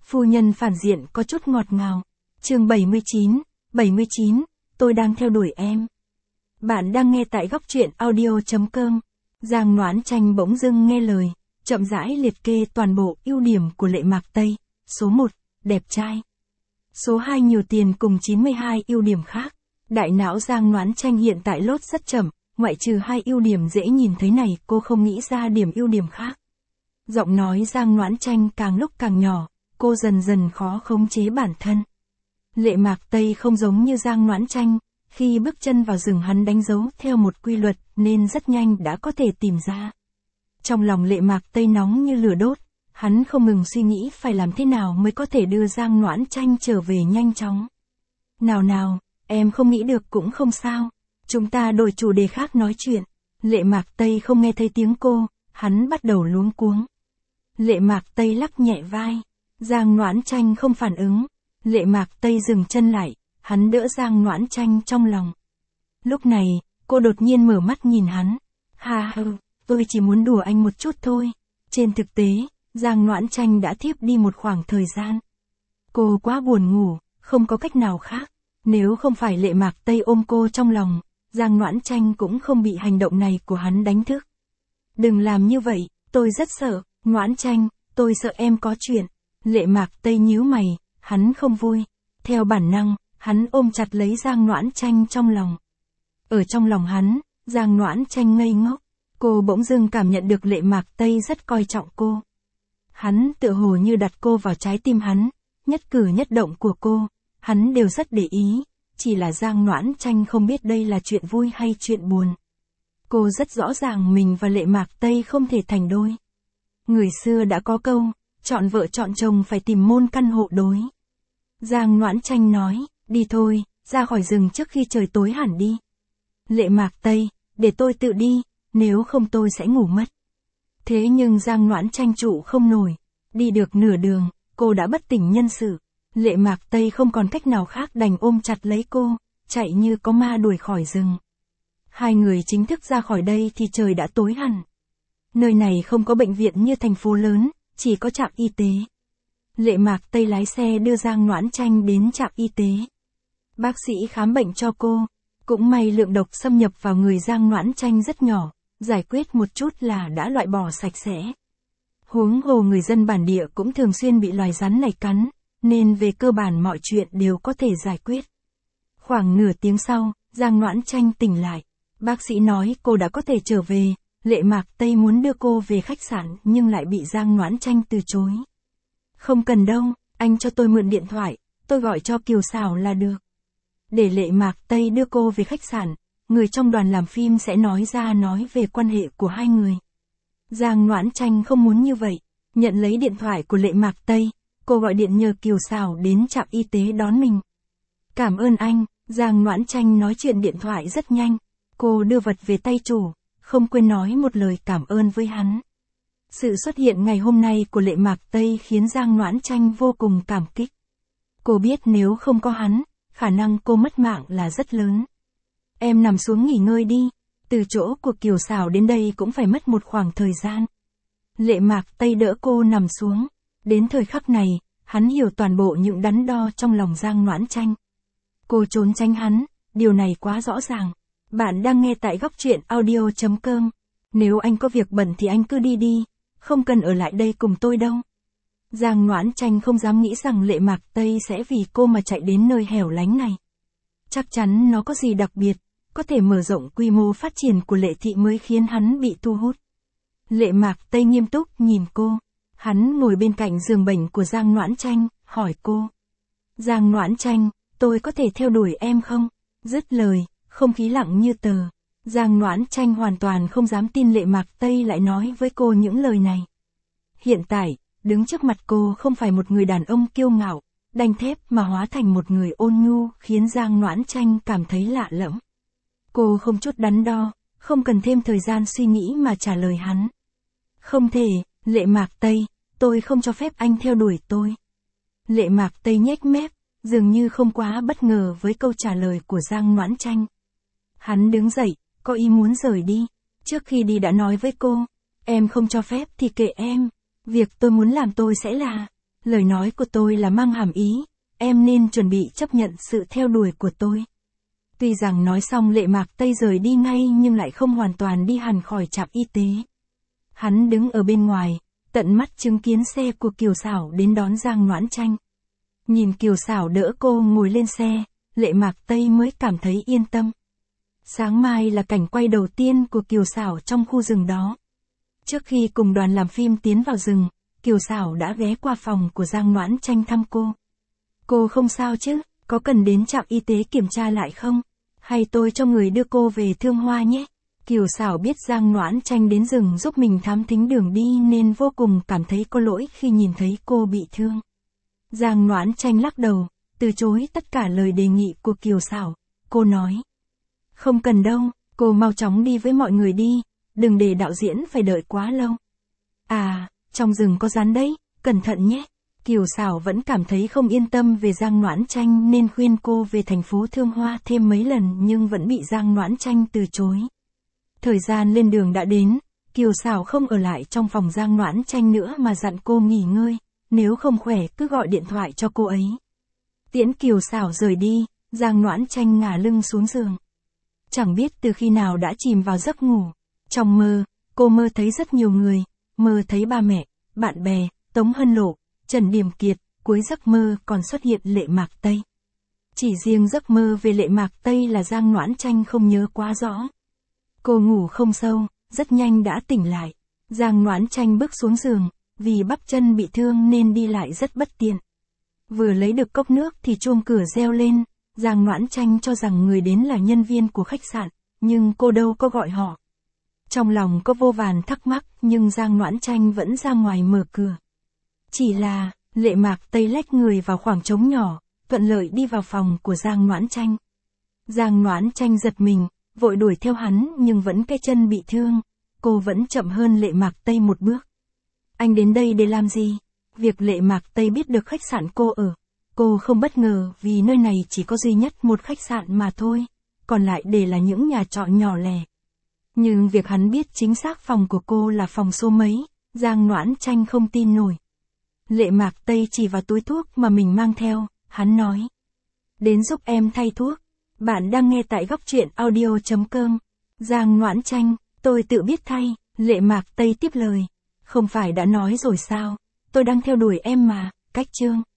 Phu nhân phản diện có chút ngọt ngào. Chương 79, tôi đang theo đuổi em. Bạn đang nghe tại góc truyện audio.com. Giang Noãn Tranh bỗng dưng nghe lời, chậm rãi liệt kê toàn bộ ưu điểm của Lệ Mạc Tây. Số 1, đẹp trai. Số 2, nhiều tiền cùng 92 ưu điểm khác. Đại não Giang Noãn Tranh hiện tại lốt rất chậm, ngoại trừ 2 ưu điểm dễ nhìn thấy này, cô không nghĩ ra điểm ưu điểm khác. Giọng nói Giang Noãn Tranh càng lúc càng nhỏ, cô dần dần khó khống chế bản thân. Lệ Mạc Tây không giống như Giang Noãn Tranh, khi bước chân vào rừng hắn đánh dấu theo một quy luật nên rất nhanh đã có thể tìm ra. Trong lòng Lệ Mạc Tây nóng như lửa đốt, hắn không ngừng suy nghĩ phải làm thế nào mới có thể đưa Giang Noãn Tranh trở về nhanh chóng. Nào, em không nghĩ được cũng không sao, chúng ta đổi chủ đề khác nói chuyện. Lệ Mạc Tây không nghe thấy tiếng cô, hắn bắt đầu luống cuống. Lệ Mạc Tây lắc nhẹ vai, Giang Noãn Tranh không phản ứng. Lệ Mạc Tây dừng chân lại, hắn đỡ Giang Noãn Tranh trong lòng. Lúc này, cô đột nhiên mở mắt nhìn hắn. Tôi chỉ muốn đùa anh một chút thôi. Trên thực tế, Giang Noãn Tranh đã thiếp đi một khoảng thời gian. Cô quá buồn ngủ, không có cách nào khác. Nếu không phải Lệ Mạc Tây ôm cô trong lòng, Giang Noãn Tranh cũng không bị hành động này của hắn đánh thức. Đừng làm như vậy, tôi rất sợ, Noãn Tranh, tôi sợ em có chuyện. Lệ Mạc Tây nhíu mày, hắn không vui. Theo bản năng, hắn ôm chặt lấy Giang Noãn Tranh trong lòng. Ở trong lòng hắn, Giang Noãn Tranh ngây ngốc. Cô bỗng dưng cảm nhận được Lệ Mạc Tây rất coi trọng cô. Hắn tựa hồ như đặt cô vào trái tim hắn, nhất cử nhất động của cô, hắn đều rất để ý, chỉ là Giang Noãn Tranh không biết đây là chuyện vui hay chuyện buồn. Cô rất rõ ràng mình và Lệ Mạc Tây không thể thành đôi. Người xưa đã có câu, chọn vợ chọn chồng phải tìm môn căn hộ đối. Giang Noãn Tranh nói, đi thôi, ra khỏi rừng trước khi trời tối hẳn đi. Lệ Mạc Tây, để tôi tự đi, nếu không tôi sẽ ngủ mất. Thế nhưng Giang Noãn Tranh trụ không nổi, đi được nửa đường, cô đã bất tỉnh nhân sự. Lệ Mạc Tây không còn cách nào khác đành ôm chặt lấy cô, chạy như có ma đuổi khỏi rừng. Hai người chính thức ra khỏi đây thì trời đã tối hẳn. Nơi này không có bệnh viện như thành phố lớn, chỉ có trạm y tế. Lệ Mạc Tây lái xe đưa Giang Noãn Tranh đến trạm y tế. Bác sĩ khám bệnh cho cô, cũng may lượng độc xâm nhập vào người Giang Noãn Tranh rất nhỏ, giải quyết một chút là đã loại bỏ sạch sẽ. Huống hồ người dân bản địa cũng thường xuyên bị loài rắn này cắn, nên về cơ bản mọi chuyện đều có thể giải quyết. Khoảng nửa tiếng sau, Giang Noãn Tranh tỉnh lại. Bác sĩ nói cô đã có thể trở về. Lệ Mạc Tây muốn đưa cô về khách sạn nhưng lại bị Giang Noãn Tranh từ chối. Không cần đâu, anh cho tôi mượn điện thoại, tôi gọi cho Kiều Sảo là được. Để Lệ Mạc Tây đưa cô về khách sạn, người trong đoàn làm phim sẽ nói về quan hệ của hai người. Giang Noãn Tranh không muốn như vậy, nhận lấy điện thoại của Lệ Mạc Tây, cô gọi điện nhờ Kiều Sảo đến trạm y tế đón mình. Cảm ơn anh, Giang Noãn Tranh nói chuyện điện thoại rất nhanh, cô đưa vật về tay chủ, không quên nói một lời cảm ơn với hắn. Sự xuất hiện ngày hôm nay của Lệ Mạc Tây khiến Giang Noãn Tranh vô cùng cảm kích. Cô biết nếu không có hắn, khả năng cô mất mạng là rất lớn. Em nằm xuống nghỉ ngơi đi, từ chỗ của Kiều Sảo đến đây cũng phải mất một khoảng thời gian. Lệ Mạc Tây đỡ cô nằm xuống. Đến thời khắc này, hắn hiểu toàn bộ những đắn đo trong lòng Giang Noãn Tranh. Cô trốn tránh hắn, điều này quá rõ ràng. Bạn đang nghe tại góc truyện audio.com. Nếu anh có việc bận thì anh cứ đi, không cần ở lại đây cùng tôi đâu. Giang Noãn Tranh không dám nghĩ rằng Lệ Mạc Tây sẽ vì cô mà chạy đến nơi hẻo lánh này. Chắc chắn nó có gì đặc biệt, có thể mở rộng quy mô phát triển của Lệ thị mới khiến hắn bị thu hút. Lệ Mạc Tây nghiêm túc nhìn cô. Hắn ngồi bên cạnh giường bệnh của Giang Noãn Tranh, hỏi cô. Giang Noãn Tranh, tôi có thể theo đuổi em không? Dứt lời, không khí lặng như tờ. Giang Noãn Tranh hoàn toàn không dám tin Lệ Mạc Tây lại nói với cô những lời này. Hiện tại, đứng trước mặt cô không phải một người đàn ông kiêu ngạo, đanh thép mà hóa thành một người ôn nhu khiến Giang Noãn Tranh cảm thấy lạ lẫm. Cô không chút đắn đo, không cần thêm thời gian suy nghĩ mà trả lời hắn. Không thể, Lệ Mạc Tây, tôi không cho phép anh theo đuổi tôi. Lệ Mạc Tây nhếch mép, dường như không quá bất ngờ với câu trả lời của Giang Noãn Tranh. Hắn đứng dậy, có ý muốn rời đi. Trước khi đi đã nói với cô, em không cho phép thì kệ em, việc tôi muốn làm tôi sẽ là. Lời nói của tôi là mang hàm ý, em nên chuẩn bị chấp nhận sự theo đuổi của tôi. Tuy rằng nói xong Lệ Mạc Tây rời đi ngay nhưng lại không hoàn toàn đi hẳn khỏi trạm y tế. Hắn đứng ở bên ngoài, tận mắt chứng kiến xe của Kiều Xảo đến đón Giang Noãn Tranh. Nhìn Kiều Xảo đỡ cô ngồi lên xe, Lệ Mạc Tây mới cảm thấy yên tâm. Sáng mai là cảnh quay đầu tiên của Kiều Xảo trong khu rừng đó. Trước khi cùng đoàn làm phim tiến vào rừng, Kiều Xảo đã ghé qua phòng của Giang Noãn Tranh thăm cô. Cô không sao chứ, có cần đến trạm y tế kiểm tra lại không? Hay tôi cho người đưa cô về Thương Hoa nhé? Kiều Xảo biết Giang Noãn Tranh đến rừng giúp mình thám thính đường đi nên vô cùng cảm thấy có lỗi khi nhìn thấy cô bị thương. Giang Noãn Tranh lắc đầu, từ chối tất cả lời đề nghị của Kiều Xảo. Cô nói, không cần đâu, cô mau chóng đi với mọi người đi, đừng để đạo diễn phải đợi quá lâu. À, trong rừng có rắn đấy, cẩn thận nhé. Kiều Xảo vẫn cảm thấy không yên tâm về Giang Noãn Tranh nên khuyên cô về thành phố Thương Hoa thêm mấy lần nhưng vẫn bị Giang Noãn Tranh từ chối. Thời gian lên đường đã đến, Kiều Xảo không ở lại trong phòng Giang Noãn Tranh nữa mà dặn cô nghỉ ngơi, nếu không khỏe cứ gọi điện thoại cho cô ấy. Tiễn Kiều Xảo rời đi, Giang Noãn Tranh ngả lưng xuống giường. Chẳng biết từ khi nào đã chìm vào giấc ngủ. Trong mơ, cô mơ thấy rất nhiều người, mơ thấy ba mẹ, bạn bè, Tống Hân Lộ, Trần Điềm Kiệt, cuối giấc mơ còn xuất hiện Lệ Mạc Tây. Chỉ riêng giấc mơ về Lệ Mạc Tây là Giang Noãn Tranh không nhớ quá rõ. Cô ngủ không sâu, rất nhanh đã tỉnh lại. Giang Noãn Tranh bước xuống giường, vì bắp chân bị thương nên đi lại rất bất tiện. Vừa lấy được cốc nước thì chuông cửa reo lên, Giang Noãn Tranh cho rằng người đến là nhân viên của khách sạn, nhưng cô đâu có gọi họ. Trong lòng có vô vàn thắc mắc nhưng Giang Noãn Tranh vẫn ra ngoài mở cửa. Chỉ là, Lệ Mạc Tây lách người vào khoảng trống nhỏ, thuận lợi đi vào phòng của Giang Noãn Tranh. Giang Noãn Tranh giật mình, vội đuổi theo hắn nhưng vẫn cái chân bị thương, cô vẫn chậm hơn Lệ Mạc Tây một bước. Anh đến đây để làm gì? Việc Lệ Mạc Tây biết được khách sạn cô ở, cô không bất ngờ vì nơi này chỉ có duy nhất một khách sạn mà thôi, còn lại đều là những nhà trọ nhỏ lẻ. Nhưng việc hắn biết chính xác phòng của cô là phòng số mấy, Giang Noãn Tranh không tin nổi. Lệ Mạc Tây chỉ vào túi thuốc mà mình mang theo, hắn nói. Đến giúp em thay thuốc. Bạn đang nghe tại góc truyện audio.com. Giang Noãn Tranh, tôi tự biết thay. Lệ Mạc Tây tiếp lời. Không phải đã nói rồi sao, tôi đang theo đuổi em mà, cách chương.